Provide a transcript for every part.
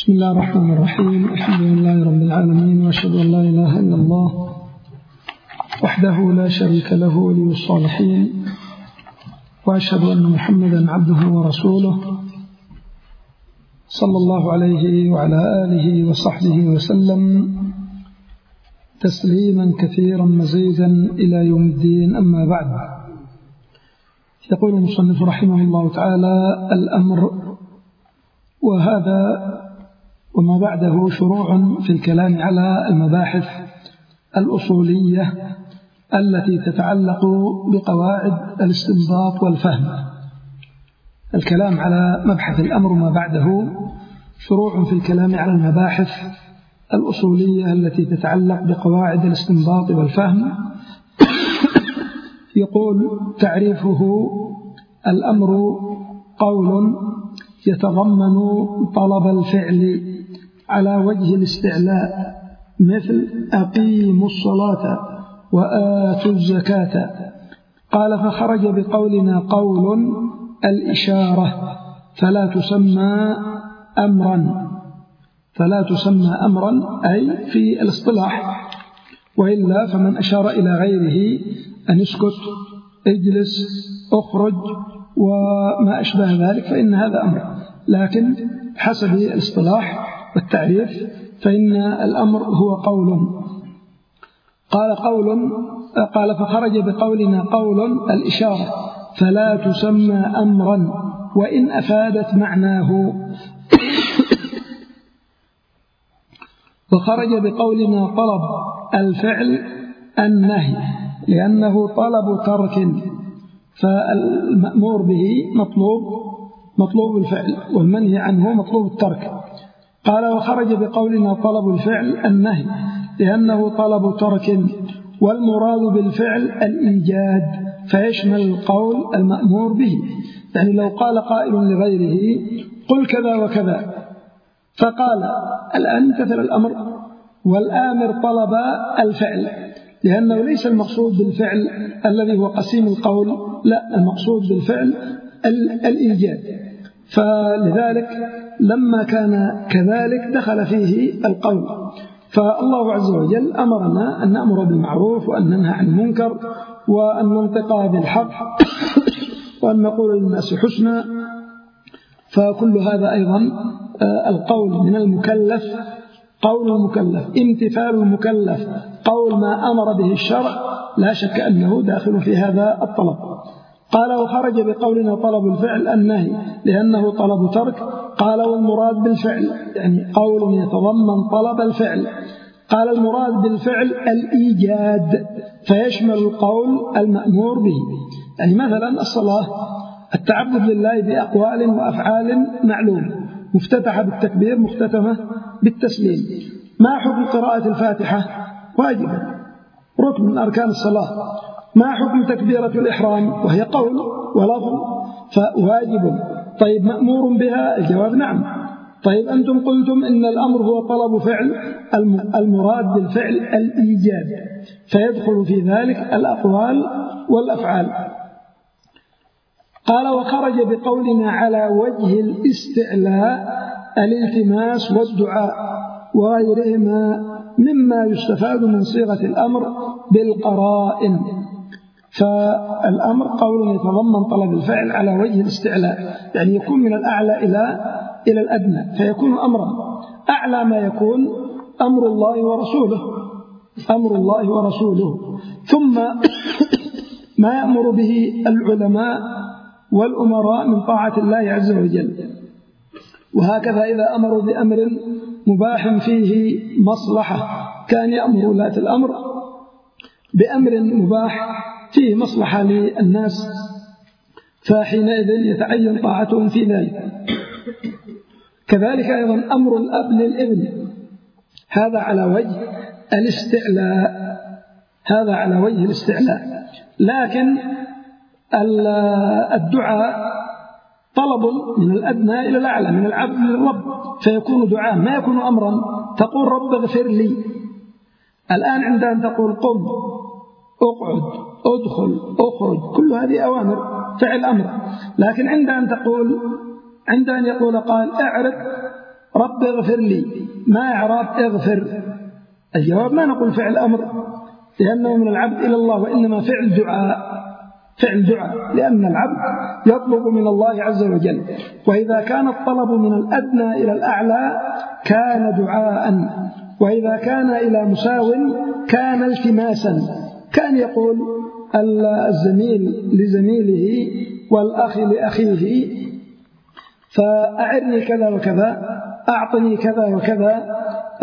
بسم الله الرحمن الرحيم. الحمد لله رب العالمين، وأشهد أن لا إله إلا الله وحده لا شريك له ولي الصالحين، وأشهد أن محمدا عبده ورسوله صلى الله عليه وعلى آله وصحبه وسلم تسليما كثيرا مزيدا إلى يوم الدين. أما بعد، يقول المصنف رحمه الله تعالى: الأمر، وهذا وما بعده شروع في الكلام على المباحث الأصولية التي تتعلق بقواعد الاستنباط والفهم. الكلام على مبحث الأمر وما بعده شروع في الكلام على المباحث الأصولية التي تتعلق بقواعد الاستنباط والفهم. يقول: تعريفه: الأمر قول يتضمن طلب الفعل على وجه الاستعلاء، مثل أقيموا الصلاة وآتوا الزكاة. قال: فخرج بقولنا قول الإشارة فلا تسمى أمرا أي في الاصطلاح، وإلا فمن أشار إلى غيره أن اسكت، اجلس، اخرج وما أشبه ذلك فإن هذا أمر، لكن حسب الاصطلاح والتعريف فإن الأمر هو قول. قال: فخرج بقولنا قول الإشارة فلا تسمى أمرا وإن أفادت معناه. وخرج بقولنا طلب الفعل النهي، لأنه طلب ترك، فالمأمور به مطلوب الفعل، والمنهي عنه مطلوب الترك. قال: وخرج بقولنا طلب الفعل النهي، لأنه طلب ترك، والمراد بالفعل الإيجاد، فيشمل القول المأمور به. يعني لو قال قائل لغيره: قل كذا وكذا، فقال الآن امتثل الأمر، والآمر طلب الفعل، لأنه ليس المقصود بالفعل الذي هو قسيم القول، لا، المقصود بالفعل الإيجاد. فلذلك لما كان كذلك دخل فيه القول. فالله عز وجل أمرنا أن نأمر بالمعروف وأن ننهى عن المنكر وأن ننطق بالحق وأن نقول للناس حسنا، فكل هذا أيضا القول من المكلف، قول المكلف، امتثال المكلف، قول ما أمر به الشرع، لا شك أنه داخل في هذا الطلب. قال: وخرج بقولنا طلب الفعل النهي، لأنه طلب ترك. قال: والمراد بالفعل، يعني قول يتضمن طلب الفعل. قال: المراد بالفعل الإيجاد، فيشمل القول المأمور به. يعني مثلا الصلاة، التعبد لله بأقوال وأفعال معلوم، مفتتحة بالتكبير، مختتمة بالتسليم. ما حكم قراءة الفاتحة؟ واجبة، ركن من أركان الصلاة. ما حكم تكبيرة الإحرام؟ وهي قول ولفظ، فواجب. طيب مأمور بها؟ الجواب نعم. طيب أنتم قلتم إن الأمر هو طلب فعل، المراد بالفعل الإيجاد، فيدخل في ذلك الأقوال والأفعال. قال: وخرج بقولنا على وجه الاستعلاء الالتماس والدعاء وغيرهما مما يستفاد من صيغة الأمر بالقرائن. فالأمر قول يتضمن طلب الفعل على وجه الاستعلاء، يعني يكون من الأعلى إلى الأدنى، فيكون أمرا. أعلى ما يكون أمر الله ورسوله، ثم ما يأمر به العلماء والأمراء من طاعة الله عز وجل. وهكذا إذا أمروا بأمر مباح فيه مصلحة، كان يأمر ولاة الأمر بأمر مباح فيه مصلحة للناس، فحينئذ يتعين طاعتهم في ذلك. كذلك أيضا أمر الأب للابن، هذا على وجه الاستعلاء. لكن الدعاء طلب من الأدنى إلى الأعلى، من العبد للرب، فيكون دعاء، ما يكون أمرا. تقول رب اغفر لي، الآن عند أن تقول قم، اقعد، ادخل، اخرج، كل هذه أوامر، فعل أمر. لكن عند أن يقول قال اعرض رب اغفر لي، ما إعراب اغفر؟ الجواب ما نقول فعل أمر لأنه من العبد إلى الله، وإنما فعل دعاء، لأن العبد يطلب من الله عز وجل، وإذا كان الطلب من الأدنى إلى الأعلى كان دعاء، وإذا كان إلى مساو كان التماسا. كان يقول الزميل لزميله والأخ لأخيه: فأعرني كذا وكذا، أعطني كذا وكذا،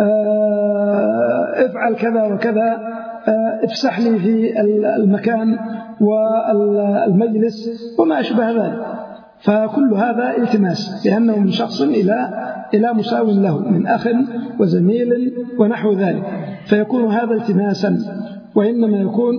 افعل كذا وكذا، افسح لي في المكان والمجلس وما أشبه ذلك. فكل هذا التماس، لأنه من شخص إلى مساو له من أخ وزميل ونحو ذلك، فيكون هذا التماسا. وإنما يكون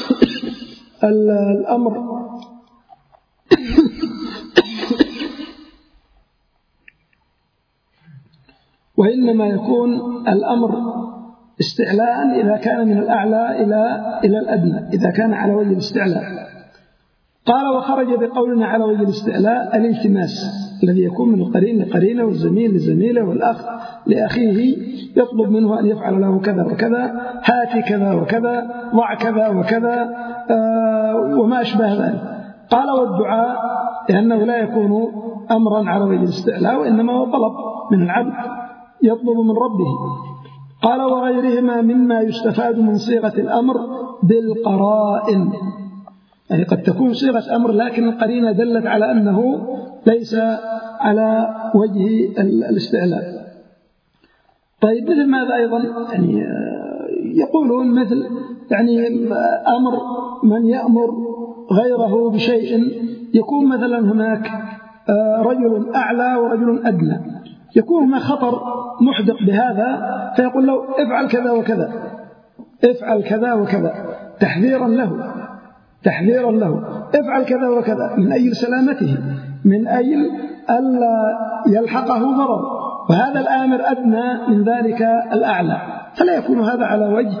الأمر استعلاء إذا كان من الأعلى إلى الأدنى، إذا كان على وجه الاستعلاء. قال: وخرج بقولنا على وجه الاستعلاء الالتماس الذي يكون من القرين لقرينه والزميل لزميله والأخ لأخيه، يطلب منه أن يفعل له كذا وكذا، هاتي كذا وكذا، ضع كذا وكذا، وما أشبه ذلك. قال: والدعاء لأنه لا يكون أمرا على وجه الاستعلاء، وإنما هو طلب من العبد يطلب من ربه. قال: وغيرهما مما يستفاد من صيغة الأمر بالقرائن، يعني قد تكون صيغة أمر لكن القرينة دلت على أنه ليس على وجه الاستعلاء. طيب، مثل ماذا أيضا؟ يعني يقولون مثل يعني أمر من يأمر غيره بشيء، يكون مثلا هناك رجل أعلى ورجل أدنى، يكون هناك خطر محدق بهذا، فيقول له افعل كذا وكذا، افعل كذا وكذا، تحذيرا له، افعل كذا وكذا، من أجل سلامته، من أجل ألا يلحقه ضرر، وهذا الآمر أدنى من ذلك الأعلى، فلا يكون هذا على وجه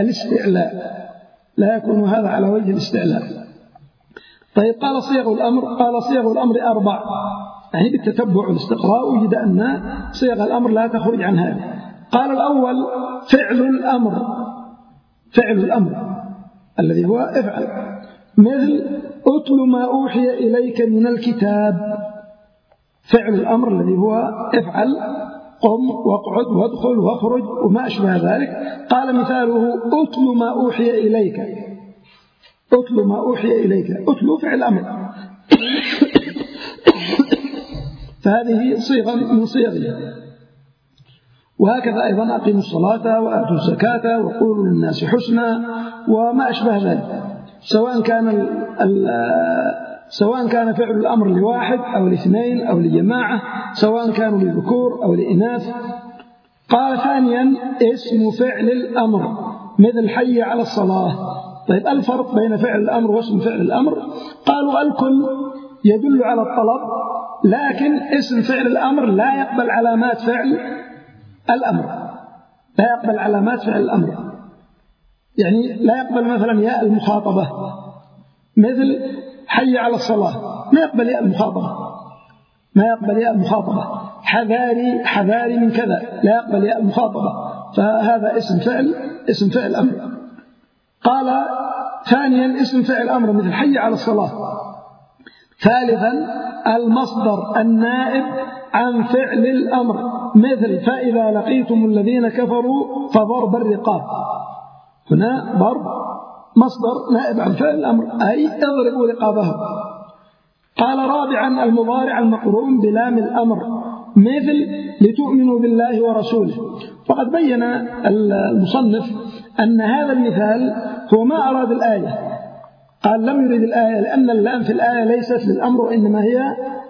الاستعلاء، طيب، قال صيغ الأمر 4، يعني بالتتبع والاستقراء وجد أن صيغ الأمر لا تخرج عن هذا. قال: الأول فعل الأمر الذي هو افعل، مثل أتل ما أوحي إليك من الكتاب، فعل الأمر الذي هو افعل، قم واقعد وادخل واخرج وما أشبه ذلك. قال: مثاله أتل ما أوحي إليك، أتل فعل أمر فهذه صيغة من صيغه. وهكذا أيضا أقيموا الصلاة وآتوا الزكاة وقولوا للناس حسنا وما أشبه ذلك، سواء كان فعل الأمر لواحد أو لاثنين أو لجماعة، سواء كانوا لذكور أو لإناث. قال: ثانيا اسم فعل الأمر، مثل حي على الصلاة. طيب، الفرق بين فعل الأمر واسم فعل الأمر؟ قالوا: الكل يدل على الطلب، لكن اسم فعل الأمر لا يقبل علامات فعل الأمر، يعني لا يقبل مثلا ياء المخاطبة، مثل حي على الصلاة ما يقبل ياء المخاطبة، حذاري من كذا لا يقبل ياء المخاطبة، فهذا اسم فعل أمر. قال: ثانيا اسم فعل أمر مثل حي على الصلاة. ثالثا المصدر النائب عن فعل الأمر، مثل فإذا لقيتم الذين كفروا فضرب الرقاب، هنا ضرب مصدر نائب عن فعل الأمر، أي اضربوا رقابهم. قال: رابعا المضارع المقرون بلام الأمر، مثل لتؤمنوا بالله ورسوله. وقد بين المصنف أن هذا المثال هو ما أراد الآية، قال: لم يريد الآية، لأن اللام في الآية ليست للأمر وإنما هي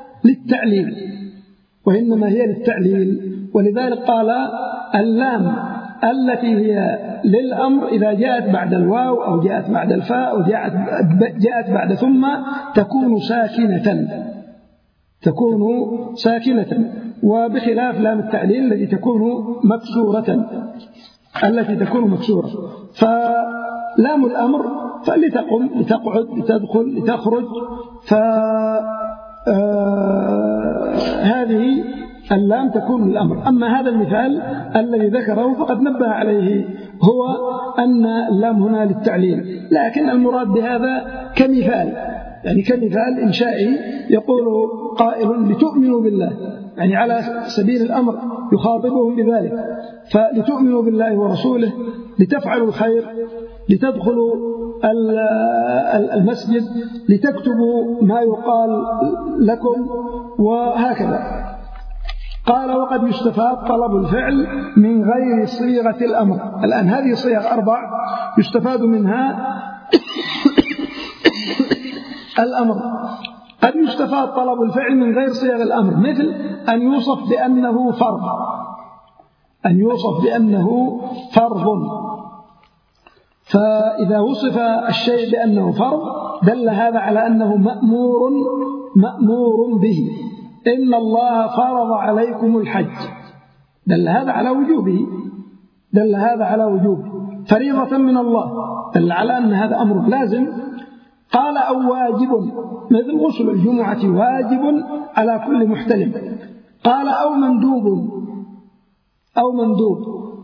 للتعليل، ولذلك قال: اللام التي هي للأمر إذا جاءت بعد الواو أو جاءت بعد الفاء أو جاءت بعد ثم تكون ساكنة، وبخلاف لام التعليل التي تكون مكسورة. فلام الأمر فلتقم، لتقعد، لتدخل، لتخرج، فهذه اللام تكون للأمر. أما هذا المثال الذي ذكره فقد نبه عليه هو أن اللام هنا للتعليل، لكن المراد بهذا كمثال، يعني كمثال إنشائي يقول قائل لتؤمنوا بالله، يعني على سبيل الأمر يخاطبهم بذلك، فلتؤمنوا بالله ورسوله، لتفعلوا الخير، لتدخلوا المسجد، لتكتبوا ما يقال لكم، وهكذا. قال وقد يستفاد طلب الفعل من غير صيغة الأمر. الآن هذه صيغ 4 يستفاد منها الأمر. قد يستفاد طلب الفعل من غير صيغ الأمر، مثل أن يوصف بأنه فرض، أن يوصف بأنه فرض، فإذا وصف الشيء بأنه فرض دل هذا على أنه مأمور به. إن الله فرض عليكم الحج، دل هذا على وجوبه، دل هذا على وجوبه، فريضة من الله، دل على أن هذا أمر لازم. قال أو واجب، مثل غسل الجمعة واجب على كل محتلم. قال أو مندوب، أو مندوب،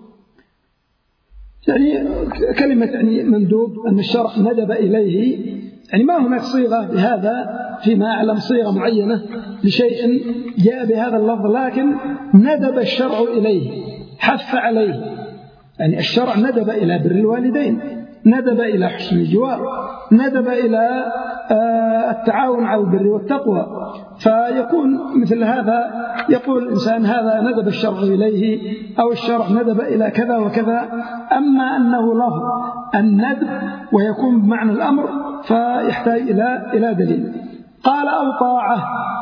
يعني كلمة يعني مندوب أن الشرع ندب إليه، يعني ما هناك صيغة بهذا فيما أعلم، صيغة معينة لشيء جاء بهذا اللفظ، لكن ندب الشرع إليه، حث عليه، يعني الشرع ندب إلى بر الوالدين، ندب إلى حسن الجوار، ندب إلى التعاون على البر والتقوى. فيكون مثل هذا يقول الإنسان هذا ندب الشرع إليه، أو الشرع ندب إلى كذا وكذا. أما أنه لفظ الندب ويكون بمعنى الأمر فيحتاج إلى دليل. قال أو طاعة،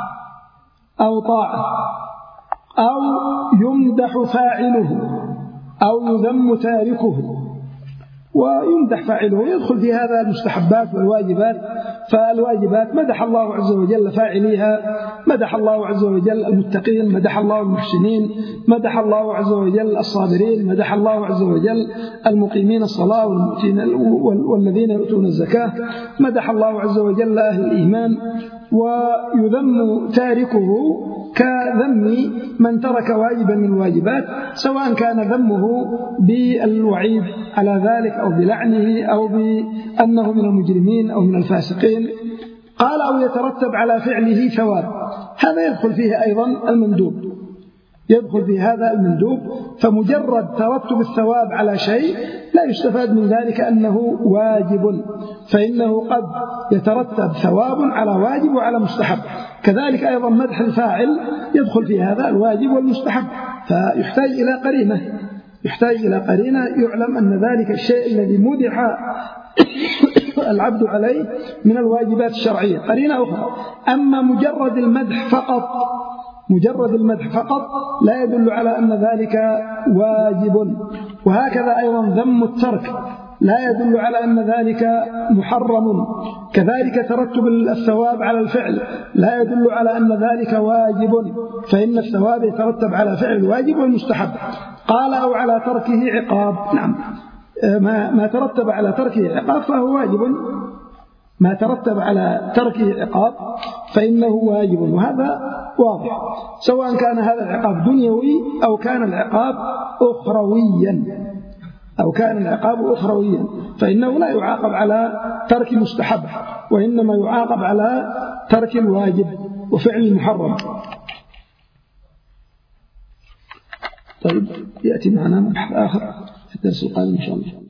أو طاعة، أو يمدح فاعله، أو يذم تاركه. ويمدح فاعله يدخل في هذا المستحبات والواجبات. فالواجبات مدح الله عز وجل فاعليها، مدح الله عز وجل المتقين، مدح الله المحسنين، مدح الله عز وجل الصابرين، مدح الله عز وجل المقيمين الصلاة والذين يؤتون الزكاة، مدح الله عز وجل أهل الإيمان. ويذم تاركه كذم من ترك واجبا من الواجبات، سواء كان ذمه بالوعيد على ذلك أو بلعنه أو بأنه من المجرمين أو من الفاسقين. قال أو يترتب على فعله ثواب، هذا يدخل فيه أيضا المندوب، يدخل في هذا المندوب. فمجرد ترتب الثواب على شيء لا يستفاد من ذلك أنه واجب، فإنه قد يترتب ثواب على واجب وعلى مستحب. كذلك أيضا مدح الفاعل يدخل في هذا الواجب والمستحب، فيحتاج إلى قرينة، يحتاج إلى قرينة يعلم أن ذلك الشيء الذي مدح العبد عليه من الواجبات الشرعية، قرينة أخرى. أما مجرد المدح فقط، مجرد المدح فقط لا يدل على أن ذلك واجب. وهكذا أيضا ذم الترك لا يدل على أن ذلك محرم. كذلك ترتب الثواب على الفعل لا يدل على أن ذلك واجب، فإن الثواب يترتب على فعل الواجب والمستحب. قال أو على تركه عقاب، نعم، ما ترتب على تركه عقاب فهو واجب، ما ترتب على تركه عقاب فإنه واجب، وهذا واضح، سواء كان هذا العقاب دنيوي أو كان العقاب أخرويا، أو كان العقاب أخرويا، فإنه لا يعاقب على ترك مستحب، وإنما يعاقب على ترك الواجب وفعل المحرم. طيب، يأتي معنا مبحث آخر في الدرس القادم إن شاء الله.